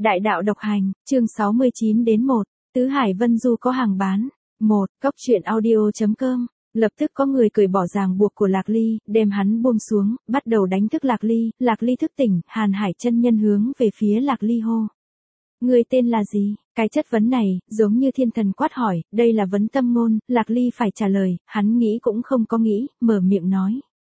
Đại đạo độc hành, chương 69 đến 1, Tứ Hải Vân Du có hàng bán. 1. Cốc truyện audio.com. Lập tức có người cởi bỏ ràng buộc của Lạc Ly, đem hắn buông xuống, bắt đầu đánh thức Lạc Ly thức tỉnh, Hàn Hải chân nhân hướng về phía Lạc Ly hô. Người tên là gì? Cái chất vấn này, giống như thiên thần quát hỏi, đây là vấn tâm ngôn, Lạc Ly phải trả lời, hắn nghĩ cũng không có nghĩ, mở miệng nói.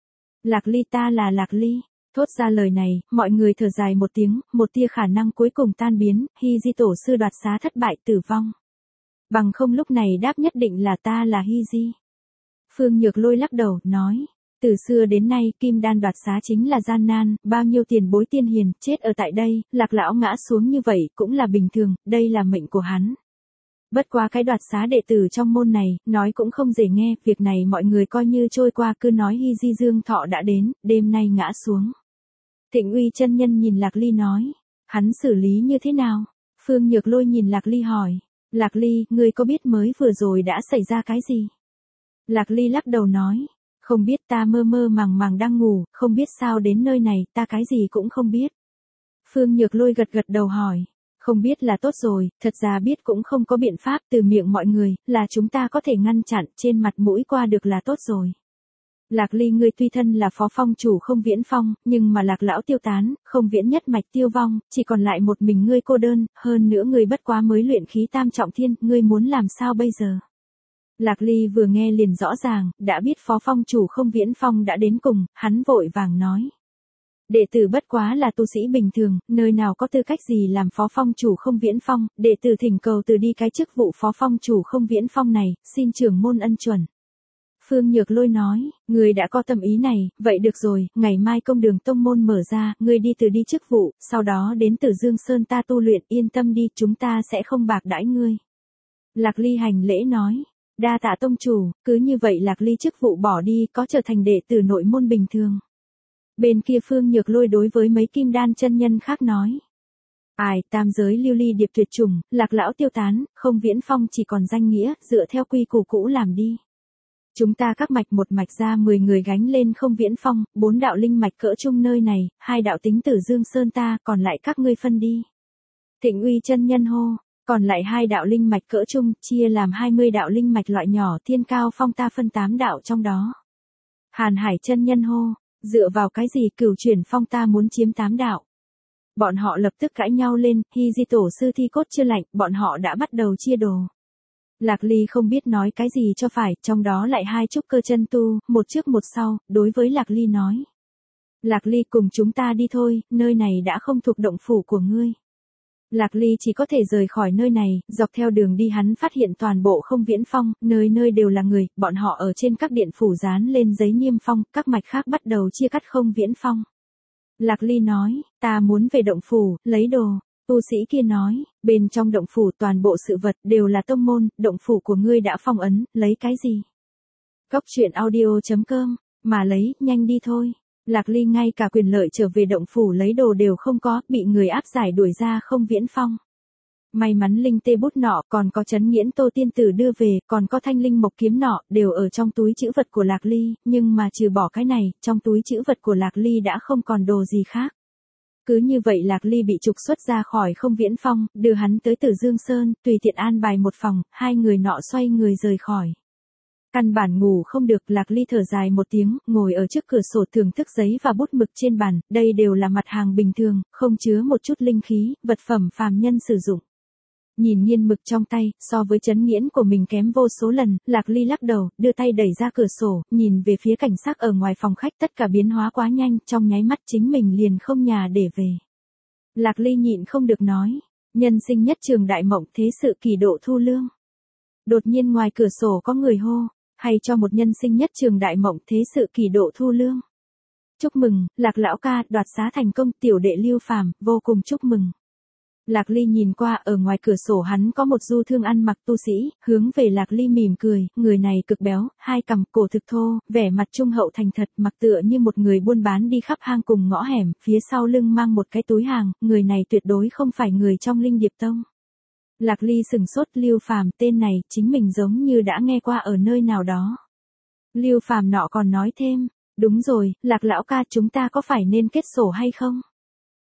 Lạc Ly, ta là Lạc Ly. Thốt ra lời này, mọi người thở dài một tiếng, một tia khả năng cuối cùng tan biến, Hy Di tổ sư đoạt xá thất bại tử vong. Bằng không lúc này đáp nhất định là ta là Hy Di. Phương Nhược Lôi lắc đầu, nói, từ xưa đến nay kim đan đoạt xá chính là gian nan, bao nhiêu tiền bối tiên hiền, chết ở tại đây, Lạc lão ngã xuống như vậy cũng là bình thường, đây là mệnh của hắn. Bất quá cái đoạt xá đệ tử trong môn này, nói cũng không dễ nghe, việc này mọi người coi như trôi qua, cứ nói Hy Di Dương thọ đã đến, đêm nay ngã xuống. Thịnh Uy chân nhân nhìn Lạc Ly nói, hắn xử lý như thế nào? Phương Nhược Lôi nhìn Lạc Ly hỏi, Lạc Ly, ngươi có biết mới vừa rồi đã xảy ra cái gì? Lạc Ly lắc đầu nói, không biết, ta mơ mơ màng màng đang ngủ, không biết sao đến nơi này, ta cái gì cũng không biết. Phương Nhược Lôi gật gật đầu hỏi, không biết là tốt rồi, thật ra biết cũng không có biện pháp, từ miệng mọi người, là chúng ta có thể ngăn chặn, trên mặt mũi qua được là tốt rồi. Lạc Ly, ngươi tuy thân là phó phong chủ Không Viễn Phong, nhưng mà Lạc lão tiêu tán, Không Viễn nhất mạch tiêu vong, chỉ còn lại một mình ngươi cô đơn, hơn nữa ngươi bất quá mới luyện khí tam trọng thiên, ngươi muốn làm sao bây giờ? Lạc Ly vừa nghe liền rõ ràng, đã biết phó phong chủ Không Viễn Phong đã đến cùng, hắn vội vàng nói. Đệ tử bất quá là tu sĩ bình thường, nơi nào có tư cách gì làm phó phong chủ Không Viễn Phong, đệ tử thỉnh cầu từ đi cái chức vụ phó phong chủ Không Viễn Phong này, xin trưởng môn ân chuẩn. Phương Nhược Lôi nói, ngươi đã có tâm ý này, vậy được rồi, ngày mai công đường tông môn mở ra, ngươi đi từ đi chức vụ, sau đó đến Tử Dương Sơn ta tu luyện, yên tâm đi, chúng ta sẽ không bạc đãi ngươi. Lạc Ly hành lễ nói, đa tạ tông chủ, cứ như vậy Lạc Ly chức vụ bỏ đi, có trở thành đệ tử nội môn bình thường. Bên kia Phương Nhược Lôi đối với mấy kim đan chân nhân khác nói. Ai, tam giới lưu ly điệp tuyệt chủng, Lạc lão tiêu tán, Không Viễn Phong chỉ còn danh nghĩa, dựa theo quy củ cũ làm đi. Chúng ta các mạch một mạch ra 10 người gánh lên Không Viễn Phong, 4 đạo linh mạch cỡ chung nơi này, 2 đạo tính Tử Dương Sơn ta, còn lại các ngươi phân đi. Thịnh Uy chân nhân hô, còn lại 2 đạo linh mạch cỡ chung, chia làm 20 đạo linh mạch loại nhỏ, Thiên Cao Phong ta phân 8 đạo trong đó. Hàn Hải chân nhân hô, dựa vào cái gì Cửu Chuyển Phong ta muốn chiếm 8 đạo. Bọn họ lập tức cãi nhau lên, Hy Di tổ sư thi cốt chưa lạnh, bọn họ đã bắt đầu chia đồ. Lạc Ly không biết nói cái gì cho phải, trong đó lại 2 trúc cơ chân tu, một trước một sau, đối với Lạc Ly nói. Lạc Ly, cùng chúng ta đi thôi, nơi này đã không thuộc động phủ của ngươi. Lạc Ly chỉ có thể rời khỏi nơi này, dọc theo đường đi hắn phát hiện toàn bộ Không Viễn Phong, nơi nơi đều là người, bọn họ ở trên các điện phủ dán lên giấy niêm phong, các mạch khác bắt đầu chia cắt Không Viễn Phong. Lạc Ly nói, ta muốn về động phủ, lấy đồ. Tu sĩ kia nói, bên trong động phủ toàn bộ sự vật đều là tông môn, động phủ của ngươi đã phong ấn, lấy cái gì? Cốc truyện audio.com, mà lấy, nhanh đi thôi. Lạc Ly ngay cả quyền lợi trở về động phủ lấy đồ đều không có, bị người áp giải đuổi ra Không Viễn Phong. May mắn linh tê bút nọ, còn có Trấn Nghiễn Tô tiên tử đưa về, còn có thanh linh mộc kiếm nọ, đều ở trong túi trữ vật của Lạc Ly, nhưng mà trừ bỏ cái này, trong túi trữ vật của Lạc Ly đã không còn đồ gì khác. Cứ như vậy Lạc Ly bị trục xuất ra khỏi Không Viễn Phong, đưa hắn tới Tử Dương Sơn, tùy tiện an bài một phòng, 2 người nọ xoay người rời khỏi. Căn bản ngủ không được, Lạc Ly thở dài một tiếng, ngồi ở trước cửa sổ thưởng thức giấy và bút mực trên bàn, đây đều là mặt hàng bình thường, không chứa một chút linh khí, vật phẩm phàm nhân sử dụng. Nhìn nghiên mực trong tay, so với Trấn Nghiễn của mình kém vô số lần, Lạc Ly lắc đầu, đưa tay đẩy ra cửa sổ, nhìn về phía cảnh sắc ở ngoài phòng khách, tất cả biến hóa quá nhanh, trong nháy mắt chính mình liền không nhà để về. Lạc Ly nhịn không được nói, nhân sinh nhất trường đại mộng, thế sự kỳ độ thu lương. Đột nhiên ngoài cửa sổ có người hô, hay cho một nhân sinh nhất trường đại mộng, thế sự kỳ độ thu lương. Chúc mừng, Lạc lão ca, đoạt xá thành công, tiểu đệ Lưu Phàm, vô cùng chúc mừng. Lạc Ly nhìn qua, ở ngoài cửa sổ hắn có một du thương ăn mặc tu sĩ, hướng về Lạc Ly mỉm cười, người này cực béo, 2 cằm, cổ thực thô, vẻ mặt trung hậu thành thật, mặc tựa như một người buôn bán đi khắp hang cùng ngõ hẻm, phía sau lưng mang một cái túi hàng, người này tuyệt đối không phải người trong Linh Điệp Tông. Lạc Ly sừng sốt, Lưu Phàm, tên này, chính mình giống như đã nghe qua ở nơi nào đó. Lưu Phàm nọ còn nói thêm, đúng rồi, Lạc lão ca, chúng ta có phải nên kết sổ hay không?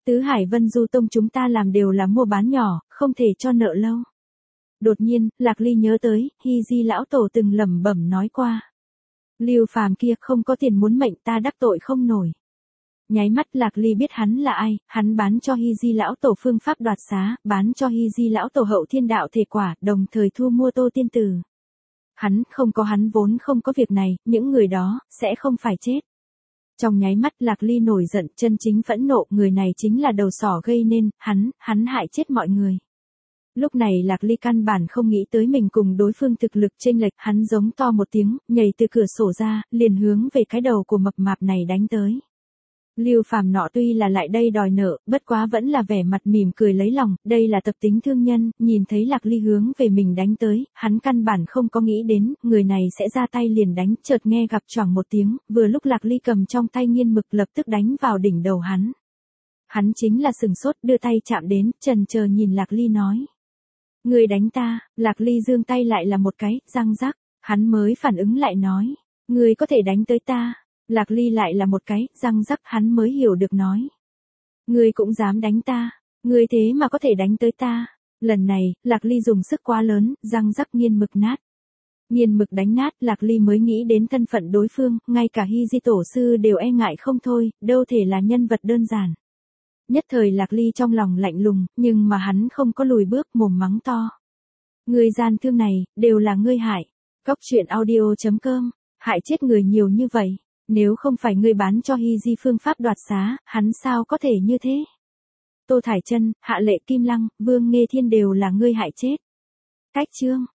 Tứ Hải Vân Du Tông chúng ta làm đều là mua bán nhỏ, không thể cho nợ lâu. Đột nhiên, Lạc Ly nhớ tới, Hy Di lão tổ từng lẩm bẩm nói qua. Lưu Phàm kia không có tiền muốn mệnh ta đắc tội không nổi. Nháy mắt Lạc Ly biết hắn là ai, hắn bán cho Hy Di lão tổ phương pháp đoạt xá, bán cho Hy Di lão tổ hậu thiên đạo thể quả, đồng thời thu mua Tô Tiên Tử. Hắn vốn không có việc này, những người đó, sẽ không phải chết. Trong nháy mắt Lạc Ly nổi giận, chân chính phẫn nộ, người này chính là đầu sỏ gây nên, hắn hại chết mọi người. Lúc này Lạc Ly căn bản không nghĩ tới mình cùng đối phương thực lực chênh lệch, hắn giống to một tiếng, nhảy từ cửa sổ ra, liền hướng về cái đầu của mập mạp này đánh tới. Lưu Phàm nọ tuy là lại đây đòi nợ, bất quá vẫn là vẻ mặt mỉm cười lấy lòng, đây là tập tính thương nhân, nhìn thấy Lạc Ly hướng về mình đánh tới, hắn căn bản không có nghĩ đến, người này sẽ ra tay liền đánh, chợt nghe gặp choảng một tiếng, vừa lúc Lạc Ly cầm trong tay nghiên mực lập tức đánh vào đỉnh đầu hắn. Hắn chính là sừng sốt, đưa tay chạm đến, chần chờ nhìn Lạc Ly nói. Người đánh ta, Lạc Ly giương tay lại là một cái, răng rắc, hắn mới phản ứng lại nói. Người có thể đánh tới ta. Lạc Ly lại là một cái, răng rắc, hắn mới hiểu được nói. Ngươi cũng dám đánh ta, ngươi thế mà có thể đánh tới ta. Lần này, Lạc Ly dùng sức quá lớn, răng rắc nghiên mực nát. Nghiên mực đánh nát, Lạc Ly mới nghĩ đến thân phận đối phương, ngay cả Hy Di tổ sư đều e ngại không thôi, đâu thể là nhân vật đơn giản. Nhất thời Lạc Ly trong lòng lạnh lùng, nhưng mà hắn không có lùi bước, mồm mắng to. Ngươi gian thương này, đều là ngươi hại. Cóc truyện audio.com, hại chết người nhiều như vậy. Nếu không phải ngươi bán cho Hy Di phương pháp đoạt xá, hắn sao có thể như thế? Tô Thải Chân, Hạ Lệ Kim Lăng, Vương Nghê Thiên đều là ngươi hại chết. Cách chương.